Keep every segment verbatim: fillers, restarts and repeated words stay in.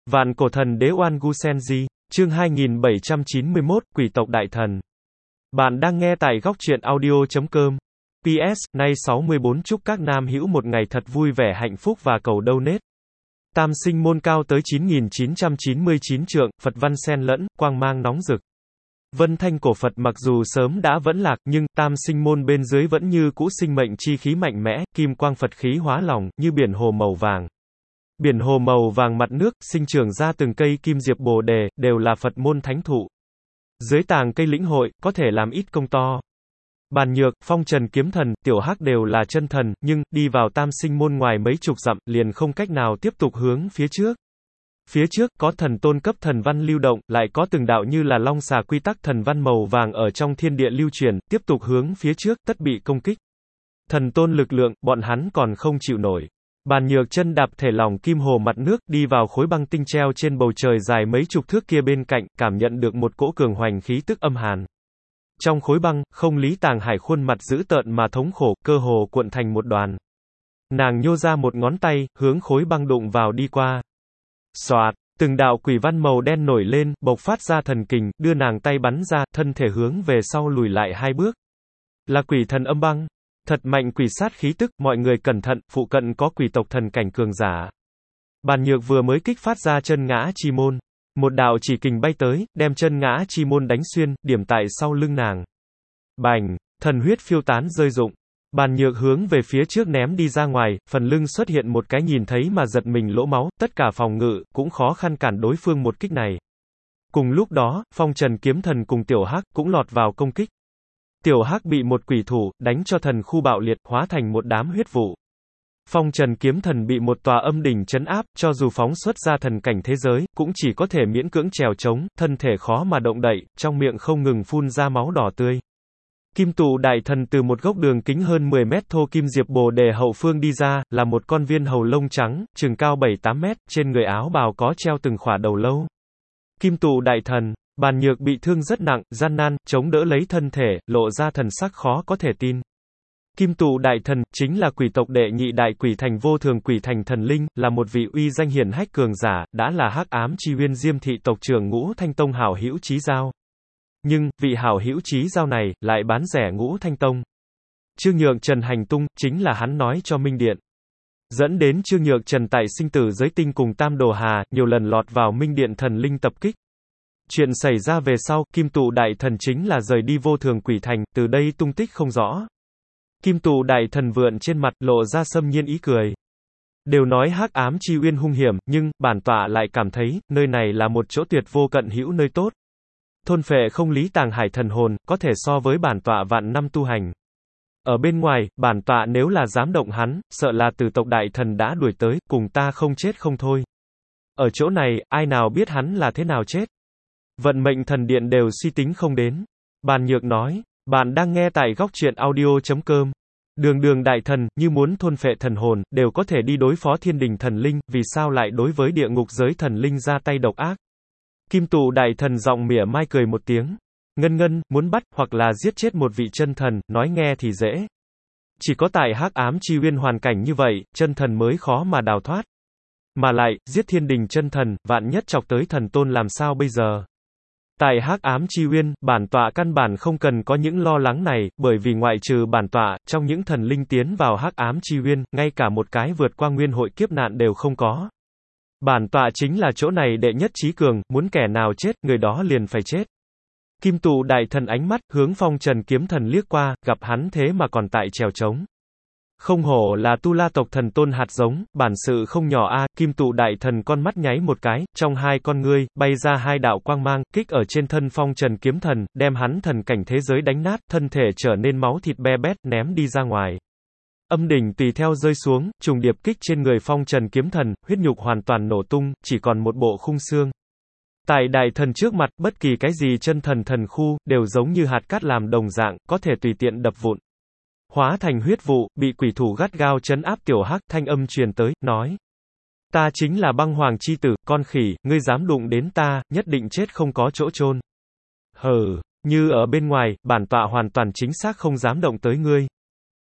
Vạn cổ thần đế Oan Gu Senji, chương hai nghìn bảy trăm chín mươi mốt, Quỷ tộc đại thần. Bạn đang nghe tại góc truyện audio chấm com. pê ét, nay sáu mươi bốn chúc các nam hữu một ngày thật vui vẻ hạnh phúc và cầu donate. Tam sinh môn cao tới chín nghìn chín trăm chín mươi chín trượng, Phật văn xen lẫn, quang mang nóng rực. Vân thanh cổ Phật mặc dù sớm đã vẫn lạc, nhưng tam sinh môn bên dưới vẫn như cũ sinh mệnh chi khí mạnh mẽ, kim quang Phật khí hóa lòng, như biển hồ màu vàng. Biển hồ màu vàng mặt nước, sinh trưởng ra từng cây kim diệp bồ đề, đều là Phật môn thánh thụ. Dưới tàng cây lĩnh hội, có thể làm ít công to. Bàn Nhược, Phong Trần Kiếm Thần, Tiểu Hắc đều là chân thần, nhưng, đi vào tam sinh môn ngoài mấy chục dặm, liền không cách nào tiếp tục hướng phía trước. Phía trước, có thần tôn cấp thần văn lưu động, lại có từng đạo như là long xà quy tắc thần văn màu vàng ở trong thiên địa lưu truyền, tiếp tục hướng phía trước, tất bị công kích. Thần tôn lực lượng, bọn hắn còn không chịu nổi. Bàn Nhược chân đạp thể lỏng kim hồ mặt nước, đi vào khối băng tinh treo trên bầu trời dài mấy chục thước kia bên cạnh, cảm nhận được một cỗ cường hoành khí tức âm hàn. Trong khối băng, không Lý Tàng Hải khuôn mặt dữ tợn mà thống khổ, cơ hồ cuộn thành một đoàn. Nàng nhô ra một ngón tay, hướng khối băng đụng vào đi qua. Xoạt, từng đạo quỷ văn màu đen nổi lên, bộc phát ra thần kình, đưa nàng tay bắn ra, thân thể hướng về sau lùi lại hai bước. Là quỷ thần âm băng. Thật mạnh quỷ sát khí tức, mọi người cẩn thận, phụ cận có quỷ tộc thần cảnh cường giả. Bàn Nhược vừa mới kích phát ra chân ngã chi môn. Một đạo chỉ kình bay tới, đem chân ngã chi môn đánh xuyên, điểm tại sau lưng nàng. Bành, thần huyết phiêu tán rơi rụng. Bàn Nhược hướng về phía trước ném đi ra ngoài, phần lưng xuất hiện một cái nhìn thấy mà giật mình lỗ máu, tất cả phòng ngự, cũng khó khăn cản đối phương một kích này. Cùng lúc đó, Phong Trần Kiếm Thần cùng Tiểu Hắc, cũng lọt vào công kích. Tiểu Hắc bị một quỷ thủ, đánh cho thần khu bạo liệt, hóa thành một đám huyết vụ. Phong Trần Kiếm Thần bị một tòa âm đỉnh trấn áp, cho dù phóng xuất ra thần cảnh thế giới, cũng chỉ có thể miễn cưỡng trèo trống, thân thể khó mà động đậy, trong miệng không ngừng phun ra máu đỏ tươi. Kim Tụ Đại Thần từ một gốc đường kính hơn mười mét thô kim diệp bồ đề hậu phương đi ra, là một con viên hầu lông trắng, chừng cao bảy tám mét, trên người áo bào có treo từng khỏa đầu lâu. Kim Tụ Đại Thần, Bàn Nhược bị thương rất nặng, gian nan, chống đỡ lấy thân thể, lộ ra thần sắc khó có thể tin. Kim Tụ Đại Thần, chính là quỷ tộc đệ nhị đại quỷ thành vô thường quỷ thành thần linh, là một vị uy danh hiển hách cường giả, đã là Hắc Ám Chi Uyên Diêm thị tộc trưởng Ngũ Thanh Tông hảo hữu chí giao. Nhưng, vị hảo hữu chí giao này, lại bán rẻ Ngũ Thanh Tông. Trương Nhược Trần hành tung, chính là hắn nói cho Minh Điện. Dẫn đến Trương Nhược Trần tại sinh tử giới tinh cùng Tam Đồ Hà, nhiều lần lọt vào Minh Điện thần linh tập kích. Chuyện xảy ra về sau, Kim Tụ Đại Thần chính là rời đi vô thường quỷ thành, từ đây tung tích không rõ. Kim Tụ Đại Thần vượn trên mặt, lộ ra xâm nhiên ý cười. Đều nói Hắc Ám Chi Uyên hung hiểm, nhưng, bản tọa lại cảm thấy, nơi này là một chỗ tuyệt vô cận hữu nơi tốt. Thôn phệ không Lý Tàng Hải thần hồn, có thể so với bản tọa vạn năm tu hành. Ở bên ngoài, bản tọa nếu là dám động hắn, sợ là từ tộc đại thần đã đuổi tới, cùng ta không chết không thôi. Ở chỗ này, ai nào biết hắn là thế nào chết. Vận mệnh thần điện đều suy tính không đến. Bàn Nhược nói, bạn đang nghe tại góc truyện audio chấm com. Đường đường đại thần, như muốn thôn phệ thần hồn, đều có thể đi đối phó thiên đình thần linh, vì sao lại đối với địa ngục giới thần linh ra tay độc ác. Kim Tụ Đại Thần giọng mỉa mai cười một tiếng. Ngân ngân, muốn bắt, hoặc là giết chết một vị chân thần, nói nghe thì dễ. Chỉ có tại Hắc Ám Chi Uyên hoàn cảnh như vậy, chân thần mới khó mà đào thoát. Mà lại, giết thiên đình chân thần, vạn nhất chọc tới thần tôn làm sao bây giờ? Tại Hắc Ám Chi Uyên, bản tọa căn bản không cần có những lo lắng này, bởi vì ngoại trừ bản tọa, trong những thần linh tiến vào Hắc Ám Chi Uyên, ngay cả một cái vượt qua nguyên hội kiếp nạn đều không có. Bản tọa chính là chỗ này đệ nhất trí cường, muốn kẻ nào chết, người đó liền phải chết. Kim Tụ Đại Thần ánh mắt, hướng Phong Trần Kiếm Thần liếc qua, gặp hắn thế mà còn tại trèo trống. Không hổ là Tu La tộc thần tôn hạt giống, bản sự không nhỏ a. Kim Tụ Đại Thần con mắt nháy một cái, trong hai con ngươi, bay ra hai đạo quang mang, kích ở trên thân Phong Trần Kiếm Thần, đem hắn thần cảnh thế giới đánh nát, thân thể trở nên máu thịt be bét, ném đi ra ngoài. Âm đỉnh tùy theo rơi xuống, trùng điệp kích trên người Phong Trần Kiếm Thần, huyết nhục hoàn toàn nổ tung, chỉ còn một bộ khung xương. Tại đại thần trước mặt, bất kỳ cái gì chân thần thần khu, đều giống như hạt cát làm đồng dạng, có thể tùy tiện đập vụn. Hóa thành huyết vụ, bị quỷ thủ gắt gao trấn áp. Tiểu Hắc, thanh âm truyền tới, nói. Ta chính là băng hoàng chi tử, con khỉ, ngươi dám đụng đến ta, nhất định chết không có chỗ chôn. Hừ, như ở bên ngoài, bản tọa hoàn toàn chính xác không dám động tới ngươi.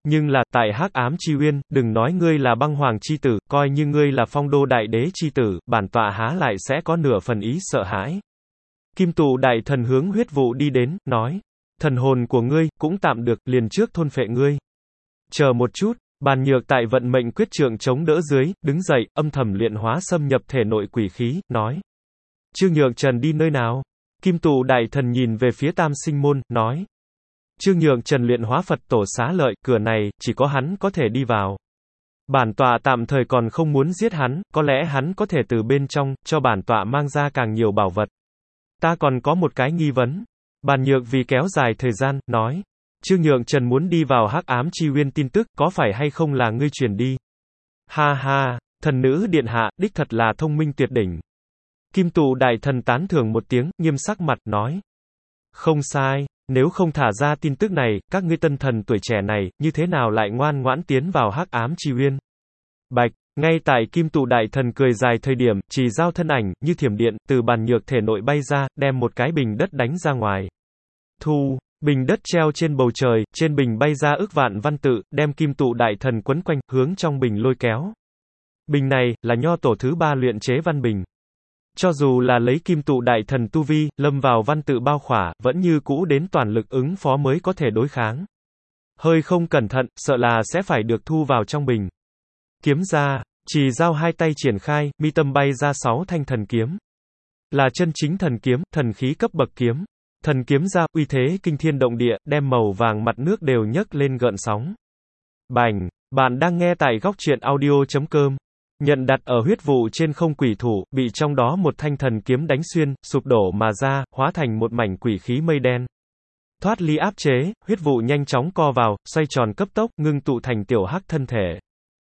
Nhưng là, tại Hắc Ám Chi Uyên, đừng nói ngươi là băng hoàng chi tử, coi như ngươi là phong đô đại đế chi tử, bản tọa há lại sẽ có nửa phần ý sợ hãi. Kim tụ đại thần hướng huyết vụ đi đến, nói. Thần hồn của ngươi, cũng tạm được, liền trước thôn phệ ngươi. Chờ một chút, Bàn Nhược tại vận mệnh quyết trượng chống đỡ dưới, đứng dậy, âm thầm luyện hóa xâm nhập thể nội quỷ khí, nói. Trương Nhược Trần đi nơi nào? Kim tụ đại thần nhìn về phía Tam Sinh Môn, nói. Trương Nhược Trần luyện hóa Phật tổ xá lợi, cửa này, chỉ có hắn có thể đi vào. Bản tọa tạm thời còn không muốn giết hắn, có lẽ hắn có thể từ bên trong, cho bản tọa mang ra càng nhiều bảo vật. Ta còn có một cái nghi vấn. Bàn Nhược vì kéo dài thời gian, nói. Trương Nhược Trần muốn đi vào Hắc Ám Chi Uyên tin tức, có phải hay không là ngươi truyền đi? Ha ha, thần nữ điện hạ, đích thật là thông minh tuyệt đỉnh. Kim tụ đại thần tán thưởng một tiếng, nghiêm sắc mặt, nói. Không sai, nếu không thả ra tin tức này, các ngươi tân thần tuổi trẻ này, như thế nào lại ngoan ngoãn tiến vào Hắc Ám Chi Uyên? Bạch, ngay tại Kim tụ đại thần cười dài thời điểm, Trì Dao thân ảnh, như thiểm điện, từ Bàn Nhược thể nội bay ra, đem một cái bình đất đánh ra ngoài. Thu, bình đất treo trên bầu trời, trên bình bay ra ức vạn văn tự, đem Kim tụ đại thần quấn quanh, hướng trong bình lôi kéo. Bình này, là nho tổ thứ ba luyện chế văn bình. Cho dù là lấy Kim tụ đại thần tu vi, lâm vào văn tự bao khỏa, vẫn như cũ đến toàn lực ứng phó mới có thể đối kháng. Hơi không cẩn thận, sợ là sẽ phải được thu vào trong bình. Kiếm ra, Trì Dao hai tay triển khai, mi tâm bay ra sáu thanh thần kiếm. Là chân chính thần kiếm, thần khí cấp bậc kiếm. Thần kiếm ra, uy thế kinh thiên động địa, đem màu vàng mặt nước đều nhấc lên gợn sóng. Bành, bạn đang nghe tại góc truyện audio chấm com. Nhận đặt ở huyết vụ trên không quỷ thủ, bị trong đó một thanh thần kiếm đánh xuyên, sụp đổ mà ra, hóa thành một mảnh quỷ khí mây đen. Thoát ly áp chế, huyết vụ nhanh chóng co vào, xoay tròn cấp tốc, ngưng tụ thành tiểu hắc thân thể.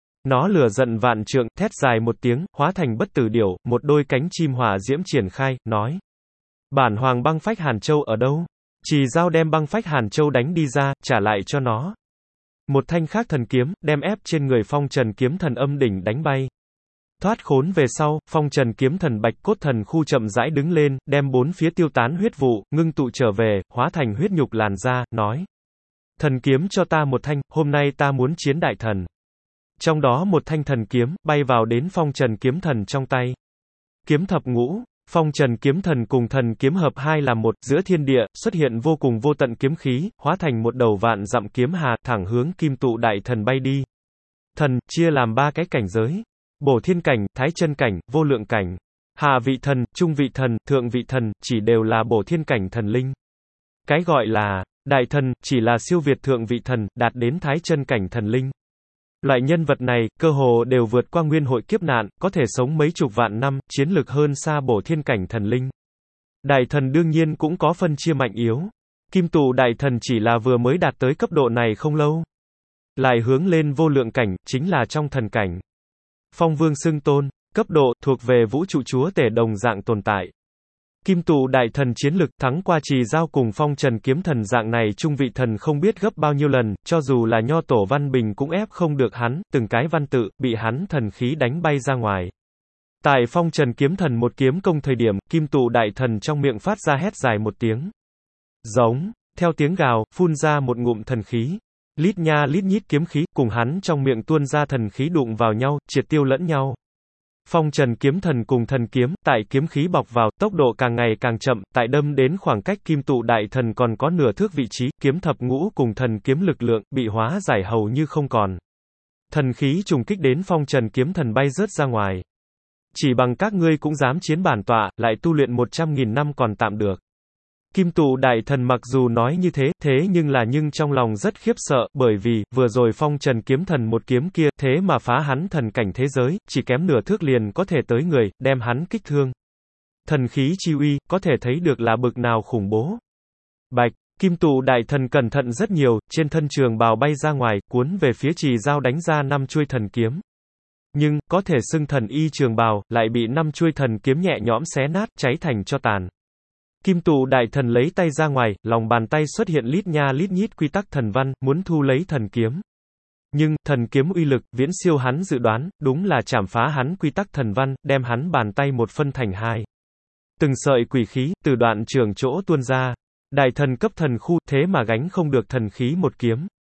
Nó lửa giận vạn trượng, thét dài một tiếng, hóa thành bất tử điểu, một đôi cánh chim hỏa diễm triển khai, nói. Bản hoàng băng phách Hàn Châu ở đâu? Trì Dao đem băng phách Hàn Châu đánh đi ra, trả lại cho nó. Một thanh khác thần kiếm, đem ép trên người phong trần kiếm thần âm đỉnh đánh bay. Thoát khốn về sau, phong trần kiếm thần bạch cốt thần khu chậm rãi đứng lên, đem bốn phía tiêu tán huyết vụ, ngưng tụ trở về, hóa thành huyết nhục làn da, nói. Thần kiếm cho ta một thanh, hôm nay ta muốn chiến đại thần. Trong đó một thanh thần kiếm, bay vào đến phong trần kiếm thần trong tay. Kiếm thập ngũ, phong trần kiếm thần cùng thần kiếm hợp hai làm một, giữa thiên địa, xuất hiện vô cùng vô tận kiếm khí, hóa thành một đầu vạn dặm kiếm hà, thẳng hướng Kim tụ đại thần bay đi. Thần, chia làm ba cái cảnh giới. Bổ thiên cảnh, thái chân cảnh, vô lượng cảnh. Hạ vị thần, trung vị thần, thượng vị thần, chỉ đều là bổ thiên cảnh thần linh. Cái gọi là, đại thần, chỉ là siêu việt thượng vị thần, đạt đến thái chân cảnh thần linh. Loại nhân vật này, cơ hồ đều vượt qua nguyên hội kiếp nạn, có thể sống mấy chục vạn năm, chiến lực hơn xa bổ thiên cảnh thần linh. Đại thần đương nhiên cũng có phân chia mạnh yếu. Kim tụ đại thần chỉ là vừa mới đạt tới cấp độ này không lâu. Lại hướng lên vô lượng cảnh, chính là trong thần cảnh. Phong vương xưng tôn, cấp độ, thuộc về vũ trụ chúa tể đồng dạng tồn tại. Kim tụ đại thần chiến lực thắng qua Trì Dao cùng phong trần kiếm thần dạng này trung vị thần không biết gấp bao nhiêu lần, cho dù là nho tổ văn bình cũng ép không được hắn, từng cái văn tự, bị hắn thần khí đánh bay ra ngoài. Tại phong trần kiếm thần một kiếm công thời điểm, kim tụ đại thần trong miệng phát ra hét dài một tiếng. Giống, theo tiếng gào, phun ra một ngụm thần khí. Lít nha lít nhít kiếm khí, cùng hắn trong miệng tuôn ra thần khí đụng vào nhau, triệt tiêu lẫn nhau. Phong trần kiếm thần cùng thần kiếm, tại kiếm khí bọc vào, tốc độ càng ngày càng chậm, tại đâm đến khoảng cách kim tụ đại thần còn có nửa thước vị trí, kiếm thập ngũ cùng thần kiếm lực lượng, bị hóa giải hầu như không còn. Thần khí trùng kích đến phong trần kiếm thần bay rớt ra ngoài. Chỉ bằng các ngươi cũng dám chiến bản tọa, lại tu luyện một trăm nghìn năm còn tạm được. Kim tụ đại thần mặc dù nói như thế, thế nhưng là nhưng trong lòng rất khiếp sợ, bởi vì, vừa rồi phong trần kiếm thần một kiếm kia, thế mà phá hắn thần cảnh thế giới, chỉ kém nửa thước liền có thể tới người, đem hắn kích thương. Thần khí chi uy, có thể thấy được là bực nào khủng bố. Bạch, kim tụ đại thần cẩn thận rất nhiều, trên thân trường bào bay ra ngoài, cuốn về phía Trì Dao đánh ra năm chuôi thần kiếm. Nhưng, có thể xưng thần y trường bào, lại bị năm chuôi thần kiếm nhẹ nhõm xé nát, cháy thành cho tàn. Kim tụ đại thần lấy tay ra ngoài, lòng bàn tay xuất hiện lít nha lít nhít quy tắc thần văn, muốn thu lấy thần kiếm. Nhưng, thần kiếm uy lực, viễn siêu hắn dự đoán, đúng là chảm phá hắn quy tắc thần văn, đem hắn bàn tay một phân thành hai. Từng sợi quỷ khí, từ đoạn trường chỗ tuôn ra. Đại thần cấp thần khu, thế mà gánh không được thần khí một kiếm.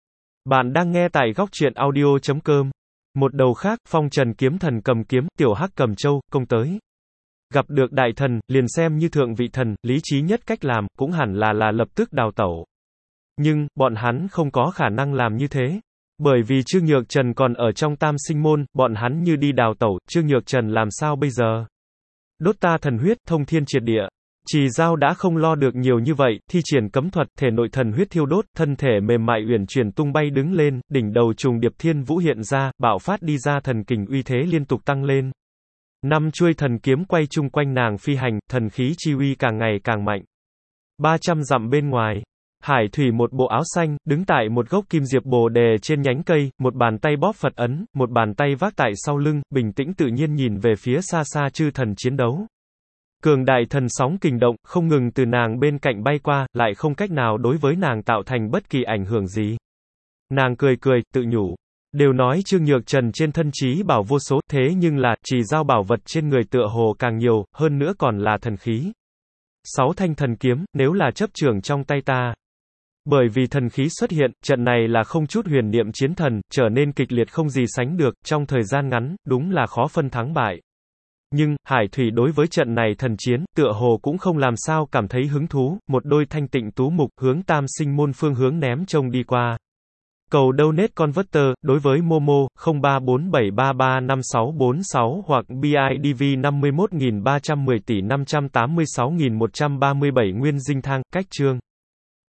Bạn đang nghe tại góc truyện audio chấm com. Một đầu khác, phong trần kiếm thần cầm kiếm, tiểu hắc cầm châu, công tới. Gặp được đại thần, liền xem như thượng vị thần, lý trí nhất cách làm, cũng hẳn là là lập tức đào tẩu. Nhưng, bọn hắn không có khả năng làm như thế. Bởi vì Trương Nhược Trần còn ở trong tam sinh môn, bọn hắn như đi đào tẩu, Trương Nhược Trần làm sao bây giờ? Đốt ta thần huyết, thông thiên triệt địa. Trì Dao đã không lo được nhiều như vậy, thi triển cấm thuật, thể nội thần huyết thiêu đốt, thân thể mềm mại uyển chuyển tung bay đứng lên, đỉnh đầu trùng điệp thiên vũ hiện ra, bạo phát đi ra thần kình uy thế liên tục tăng lên. Năm chuôi thần kiếm quay chung quanh nàng phi hành, thần khí chi uy càng ngày càng mạnh. ba trăm dặm bên ngoài, Hải Thủy một bộ áo xanh, đứng tại một gốc kim diệp bồ đề trên nhánh cây, một bàn tay bóp Phật ấn, một bàn tay vác tại sau lưng, bình tĩnh tự nhiên nhìn về phía xa xa chư thần chiến đấu. Cường đại thần sóng kình động, không ngừng từ nàng bên cạnh bay qua, lại không cách nào đối với nàng tạo thành bất kỳ ảnh hưởng gì. Nàng cười cười, tự nhủ. Đều nói Trương Nhược Trần trên thân trí bảo vô số, thế nhưng là, Trì Dao bảo vật trên người tựa hồ càng nhiều, hơn nữa còn là thần khí. Sáu thanh thần kiếm, nếu là chấp trưởng trong tay ta. Bởi vì thần khí xuất hiện, trận này là không chút huyền niệm chiến thần, trở nên kịch liệt không gì sánh được, trong thời gian ngắn, đúng là khó phân thắng bại. Nhưng, Hải Thủy đối với trận này thần chiến, tựa hồ cũng không làm sao cảm thấy hứng thú, một đôi thanh tịnh tú mục, hướng tam sinh môn phương hướng ném trông đi qua. Cầu donate converter, đối với Momo, không ba bốn bảy ba ba năm sáu bốn sáu hoặc bê i đê vê năm mươi mốt nghìn ba trăm mười tỷ năm trăm tám mươi sáu nghìn một trăm ba mươi bảy nguyên dinh thang, cách chương.